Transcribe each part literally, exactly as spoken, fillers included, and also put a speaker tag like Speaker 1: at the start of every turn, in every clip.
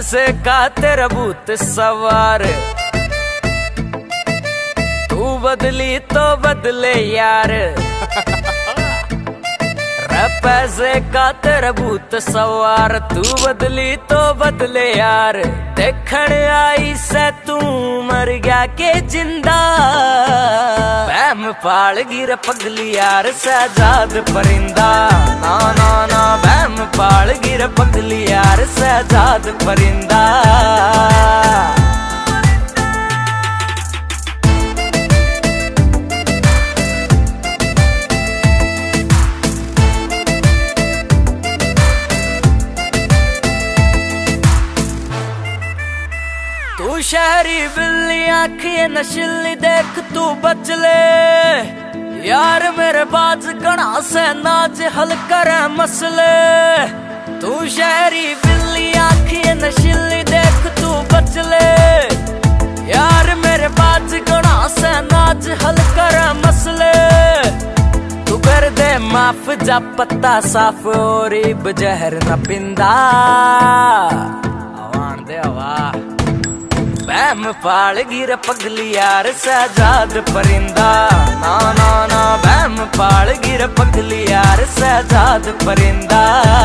Speaker 1: पैसे का तेरा भूत सवार, तू बदली तो बदले यार। रे पैसे का तेरा भूत सवार, तू बदली तो बदले यार। देखण आई से तू मर गया के जिंदा, वहम पाल गिर पगली यार शहजाद परिंदा। ना ना ना वहम पाल गिर पगली यार शहजाद परिंदा। तू शहरी बिल्ली आँखें नशीली देख तू बच ले यार, मेरे बाज गणा से नाच हल कर मसले। तू शहरी बिल्ली आँखें नशीली देख तू बच ले यार, मेरे बाज गणा से नाच हल कर मसले। तू कर दे माफ जा पत्ता साफ और बजहर न पिंदा। आवान दे आवा वहम पाल गिर पगली यार शहजाद परिंदा। ना ना ना वहम पाल गिर पगली यार शहजाद परिंदा।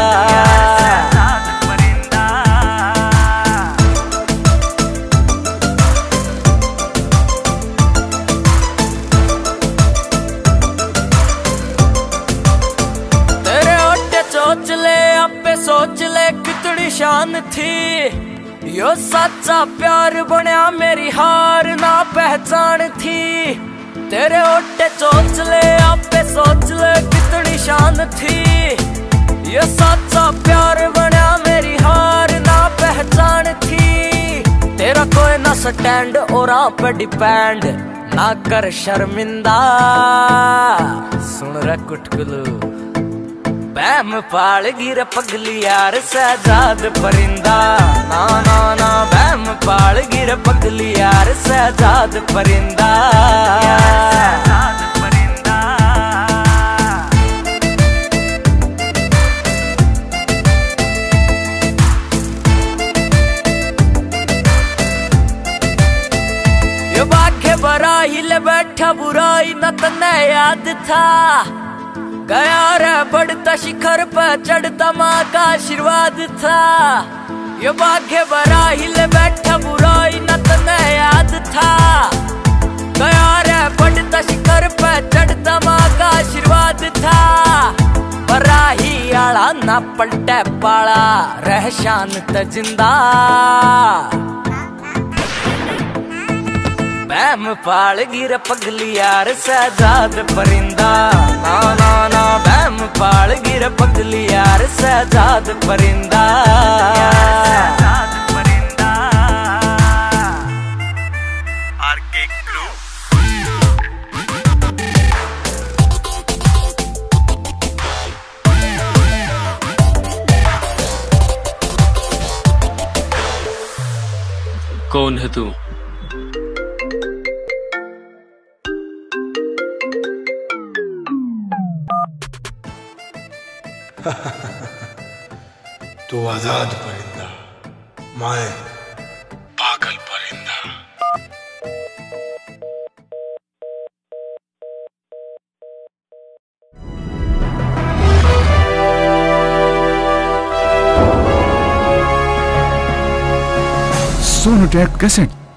Speaker 1: तेरे ओटे सोच ले आपे सोच ले कितनी शान थी, यो सच्चा प्यार बनया मेरी हार ना पहचान थी। तेरे ओटे सोच ले आपे सोच ले कितनी शान थी, यो सच्चा प्यार बनया मेरी हार ना पहचान थी। तेरा कोई ना स्टैंड और आप डिपेंड ना कर शर्मिंदा। सुन रे कुटकुलू वहम पाल गिर पगली यार शहजाद परिंदा। ना ना ना वहम पाल गिर पगली यार शहजाद परिंदा। शहजाद परिंदा। यो बाघे बराही ले बैठा बुराई न तन्ने याद था, गया रे बढ़ता शिखर पर चढ़ता माँ का आशीर्वाद था। यो भाग्य बरा हिल बैठा बुराई न तने याद था, गया रे बढ़ता शिखर पर चढ़ता माँ का आशीर्वाद था। बरा ही आला ना पलटे पाला रह शांत जिंदा। वहम पाल गिर पगली यार शहजाद परिंदा। ना ना ना वहम पाल गिर पगली यार शहजाद परिंदा। शहजाद परिंदा। RK crew.
Speaker 2: कौन है तू?
Speaker 3: तू आजाद परिंदा, मैं पागल परिंदा।
Speaker 4: सोनोटेक कैसेट।